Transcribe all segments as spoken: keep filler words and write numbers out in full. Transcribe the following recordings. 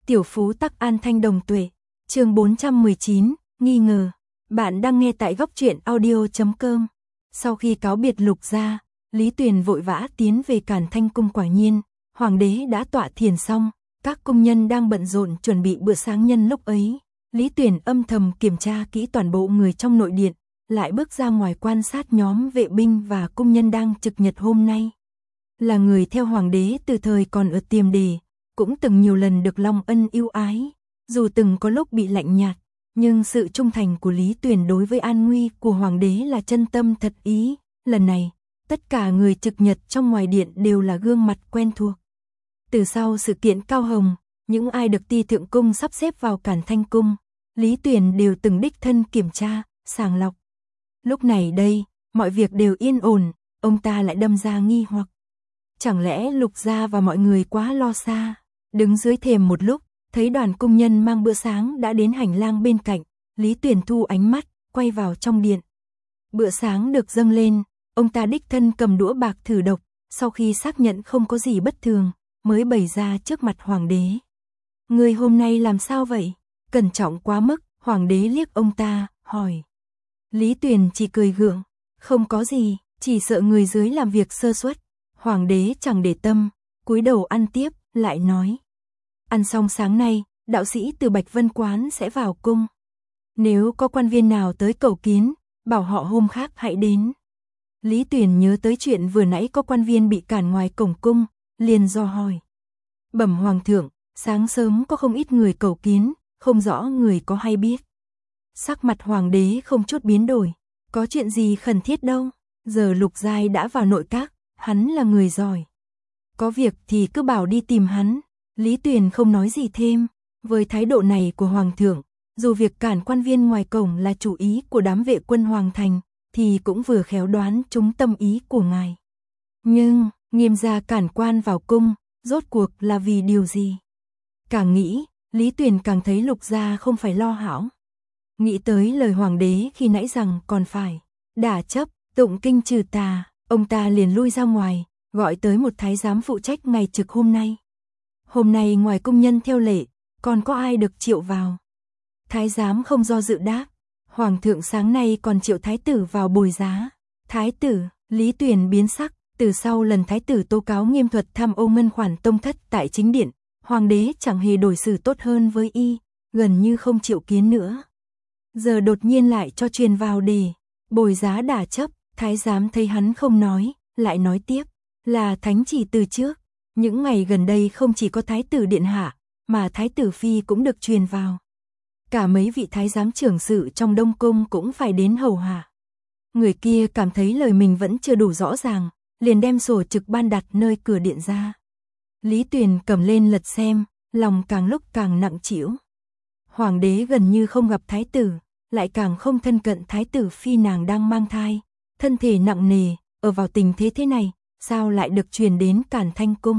Tiểu phú tắc an thanh đồng tuệ. Chương bốn trăm mười chín, nghi ngờ. Bạn đang nghe tại góc truyện audio chấm com. Sau khi cáo biệt Lục gia, Lý Tuyền vội vã tiến về Càn Thanh cung. Quả nhiên, hoàng đế đã tọa thiền xong, các cung nhân đang bận rộn chuẩn bị bữa sáng. Nhân lúc ấy, Lý Tuyền âm thầm kiểm tra kỹ toàn bộ người trong nội điện, lại bước ra ngoài quan sát nhóm vệ binh và cung nhân đang trực nhật hôm nay. Là người theo hoàng đế từ thời còn ở Tiềm Đề, cũng từng nhiều lần được Long Ân ưu ái, dù từng có lúc bị lạnh nhạt, nhưng sự trung thành của Lý Tuyền đối với an nguy của hoàng đế là chân tâm thật ý. Lần này, tất cả người trực nhật trong ngoài điện đều là gương mặt quen thuộc. Từ sau sự kiện Cao Hồng, những ai được Ti Thượng cung sắp xếp vào Càn Thanh cung, Lý Tuyền đều từng đích thân kiểm tra, sàng lọc. Lúc này đây, mọi việc đều yên ổn, ông ta lại đâm ra nghi hoặc. Chẳng lẽ Lục gia và mọi người quá lo xa? Đứng dưới thềm một lúc, thấy đoàn cung nhân mang bữa sáng đã đến hành lang bên cạnh, Lý Tuyền thu ánh mắt, quay vào trong điện. Bữa sáng được dâng lên, ông ta đích thân cầm đũa bạc thử độc, sau khi xác nhận không có gì bất thường, mới bày ra trước mặt hoàng đế. Người hôm nay làm sao vậy? Cẩn trọng quá mức, hoàng đế liếc ông ta, hỏi. Lý Tuyền chỉ cười gượng, không có gì, chỉ sợ người dưới làm việc sơ suất. Hoàng đế chẳng để tâm, cúi đầu ăn tiếp, lại nói. Ăn xong sáng nay, đạo sĩ từ Bạch Vân Quán sẽ vào cung. Nếu có quan viên nào tới cầu kiến, bảo họ hôm khác hãy đến. Lý Tuyền nhớ tới chuyện vừa nãy có quan viên bị cản ngoài cổng cung, liền do hỏi. Bẩm hoàng thượng, sáng sớm có không ít người cầu kiến, không rõ người có hay biết. Sắc mặt hoàng đế không chút biến đổi, có chuyện gì khẩn thiết đâu, giờ Lục Giai đã vào nội các, hắn là người giỏi. Có việc thì cứ bảo đi tìm hắn. Lý Tuyền không nói gì thêm, với thái độ này của hoàng thượng, dù việc cản quan viên ngoài cổng là chủ ý của đám vệ quân hoàng thành, thì cũng vừa khéo đoán trúng tâm ý của ngài. Nhưng, Nghiêm gia cản quan vào cung, rốt cuộc là vì điều gì? Càng nghĩ, Lý Tuyền càng thấy Lục gia không phải lo hão. Nghĩ tới lời hoàng đế khi nãy rằng còn phải đả chấp, tụng kinh trừ tà, ông ta liền lui ra ngoài, gọi tới một thái giám phụ trách ngày trực hôm nay. Hôm nay ngoài cung nhân theo lệ, còn có ai được triệu vào? Thái giám không do dự đáp, hoàng thượng sáng nay còn triệu thái tử vào bồi giá. Thái tử? Lý Tuyền biến sắc, từ sau lần thái tử tố cáo Nghiêm thuật tham ô ngân khoản tông thất tại chính điện, hoàng đế chẳng hề đối xử tốt hơn với y, gần như không triệu kiến nữa. Giờ đột nhiên lại cho truyền vào đề bồi giá đả chấp. Thái giám thấy hắn không nói, lại nói tiếp, là thánh chỉ từ trước. Những ngày gần đây không chỉ có thái tử điện hạ, mà thái tử phi cũng được truyền vào. Cả mấy vị thái giám trưởng sự trong Đông cung cũng phải đến hầu hạ. Người kia cảm thấy lời mình vẫn chưa đủ rõ ràng, liền đem sổ trực ban đặt nơi cửa điện ra. Lý Tuyền cầm lên lật xem, lòng càng lúc càng nặng trĩu. Hoàng đế gần như không gặp thái tử, lại càng không thân cận thái tử phi nàng đang mang thai. Thân thể nặng nề, ở vào tình thế thế này, sao lại được truyền đến Càn Thanh cung?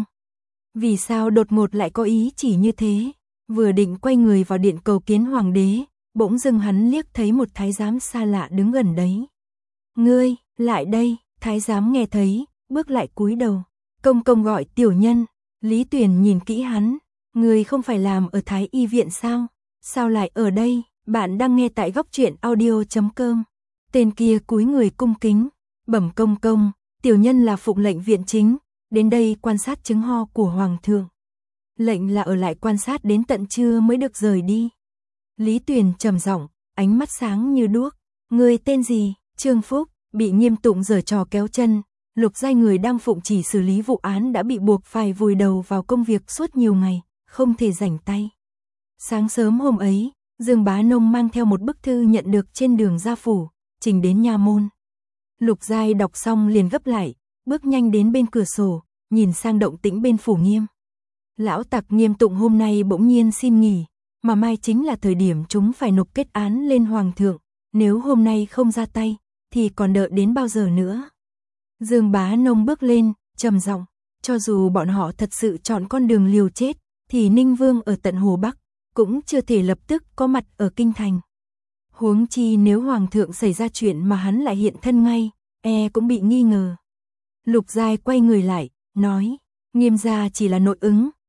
Vì sao đột ngột lại có ý chỉ như thế? Vừa định quay người vào điện cầu kiến hoàng đế, bỗng dưng hắn liếc thấy một thái giám xa lạ đứng gần đấy. Ngươi, lại đây, thái giám nghe thấy, bước lại cúi đầu. Công công gọi tiểu nhân. Lý Tuyền nhìn kỹ hắn, ngươi không phải làm ở Thái y viện sao? Sao lại ở đây? Bạn đang nghe tại góc truyện audio chấm com. Tên kia cúi người cung kính, bẩm công công, tiểu nhân là phụng lệnh viện chính, đến đây quan sát chứng ho của hoàng thượng. Lệnh là ở lại quan sát đến tận trưa mới được rời đi. Lý Tuyền trầm giọng, ánh mắt sáng như đuốc. Người tên gì? Trương Phúc. Bị Nghiêm Tụng giở trò kéo chân, Lục Giai người đang phụng chỉ xử lý vụ án đã bị buộc phải vùi đầu vào công việc suốt nhiều ngày, không thể rảnh tay. Sáng sớm hôm ấy, Dương Bá Nông mang theo một bức thư nhận được trên đường ra phủ, trình đến nha môn. Lục Giai đọc xong liền gấp lại, bước nhanh đến bên cửa sổ, nhìn sang động tĩnh bên phủ Nghiêm. Lão tặc Nghiêm Tụng hôm nay bỗng nhiên xin nghỉ, mà mai chính là thời điểm chúng phải nộp kết án lên hoàng thượng, nếu hôm nay không ra tay, thì còn đợi đến bao giờ nữa? Dương Bá Nông bước lên, trầm giọng, cho dù bọn họ thật sự chọn con đường liều chết, thì Ninh Vương ở tận Hồ Bắc cũng chưa thể lập tức có mặt ở kinh thành. Huống chi nếu hoàng thượng xảy ra chuyện mà hắn lại hiện thân ngay, e cũng bị nghi ngờ. Lục Giai quay người lại, nói, Nghiêm gia chỉ là nội ứng,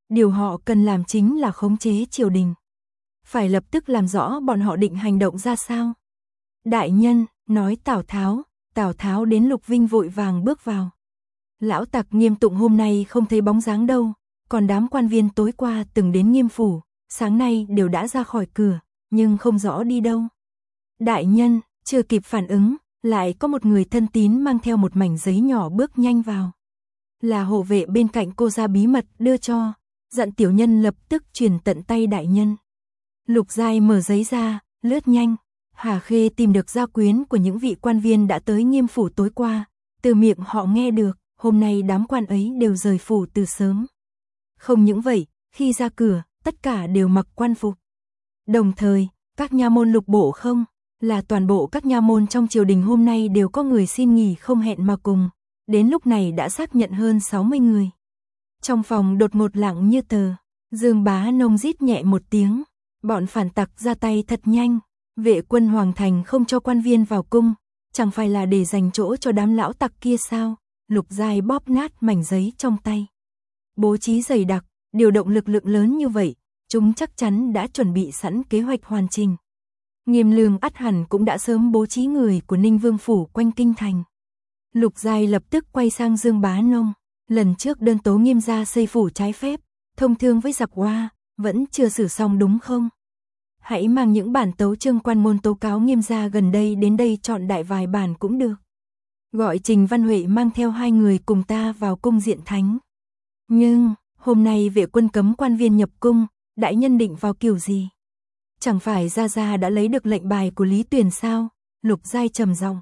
Điều họ cần làm chính là khống chế triều đình. Phải lập tức làm rõ bọn họ định hành động ra sao. Đại nhân, nói Tào Tháo, Tào Tháo đến Lục Vinh vội vàng bước vào. Lão tặc Nghiêm Tụng hôm nay không thấy bóng dáng đâu, còn đám quan viên tối qua từng đến Nghiêm phủ, sáng nay đều đã ra khỏi cửa, nhưng không rõ đi đâu. Đại nhân, chưa kịp phản ứng, lại có một người thân tín mang theo một mảnh giấy nhỏ bước nhanh vào. Là hộ vệ bên cạnh cô ra bí mật đưa cho, dặn tiểu nhân lập tức truyền tận tay đại nhân. Lục Giai mở giấy ra, lướt nhanh. Hà Khê tìm được gia quyến của những vị quan viên đã tới Nghiêm phủ tối qua, từ miệng họ nghe được, hôm nay đám quan ấy đều rời phủ từ sớm. Không những vậy, khi ra cửa, tất cả đều mặc quan phục. Đồng thời, các nha môn lục bộ không, là toàn bộ các nha môn trong triều đình hôm nay đều có người xin nghỉ không hẹn mà cùng, đến lúc này đã xác nhận hơn sáu mươi người. Trong phòng đột ngột lặng như tờ, Dương Bá Nông rít nhẹ một tiếng, bọn phản tặc ra tay thật nhanh. Vệ quân Hoàng Thành không cho quan viên vào cung, chẳng phải là để dành chỗ cho đám lão tặc kia sao? Lục Giai bóp nát mảnh giấy trong tay. Bố trí dày đặc, điều động lực lượng lớn như vậy, chúng chắc chắn đã chuẩn bị sẵn kế hoạch hoàn chỉnh. Nghiêm Lương ắt hẳn cũng đã sớm bố trí người của Ninh Vương phủ quanh kinh thành. Lục Giai lập tức quay sang Dương Bá Nông, lần trước đơn tố Nghiêm gia xây phủ trái phép, thông thương với giặc Hoa, vẫn chưa xử xong đúng không? Hãy mang những bản tấu chương quan môn tố cáo Nghiêm gia gần đây đến đây chọn đại vài bản cũng được. Gọi Trình Văn Huệ mang theo hai người cùng ta vào cung diện thánh. Nhưng, hôm nay vệ quân cấm quan viên nhập cung, đại nhân định vào kiểu gì? Chẳng phải Gia Gia đã lấy được lệnh bài của Lý Tuyền sao? Lục Giai trầm giọng.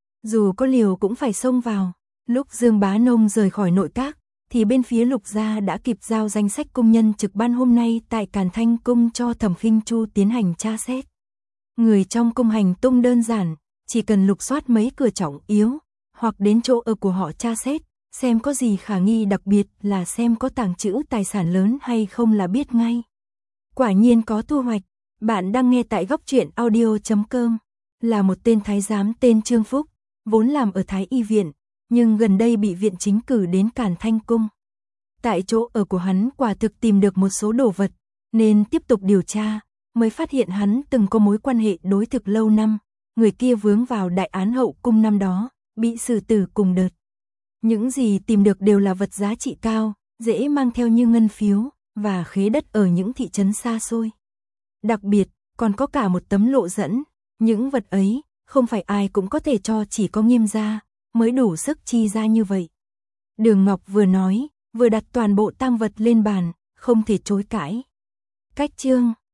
Dù có liều cũng phải xông vào. Lúc Dương Bá Nông rời khỏi nội các, thì bên phía Lục gia đã kịp giao danh sách công nhân trực ban hôm nay tại Càn Thanh cung cho Thẩm Khinh Chu tiến hành tra xét. Người trong cung hành tung đơn giản, chỉ cần lục soát mấy cửa trọng yếu, hoặc đến chỗ ở của họ tra xét, xem có gì khả nghi, đặc biệt là xem có tàng trữ tài sản lớn hay không là biết ngay. Quả nhiên có thu hoạch. Bạn đang nghe tại góc truyện audio chấm com. Là một tên thái giám tên Trương Phúc, vốn làm ở Thái Y viện, nhưng gần đây bị viện chính cử đến Càn Thanh cung. Tại chỗ ở của hắn quả thực tìm được một số đồ vật, nên tiếp tục điều tra, mới phát hiện hắn từng có mối quan hệ đối thực lâu năm, người kia vướng vào đại án hậu cung năm đó, bị xử tử cùng đợt. Những gì tìm được đều là vật giá trị cao, dễ mang theo như ngân phiếu, và khế đất ở những thị trấn xa xôi. Đặc biệt, còn có cả một tấm lộ dẫn, những vật ấy, không phải ai cũng có thể cho, chỉ có Nghiêm gia mới đủ sức chi ra như vậy. Đường Ngọc vừa nói, vừa đặt toàn bộ tang vật lên bàn, không thể chối cãi. Cách chương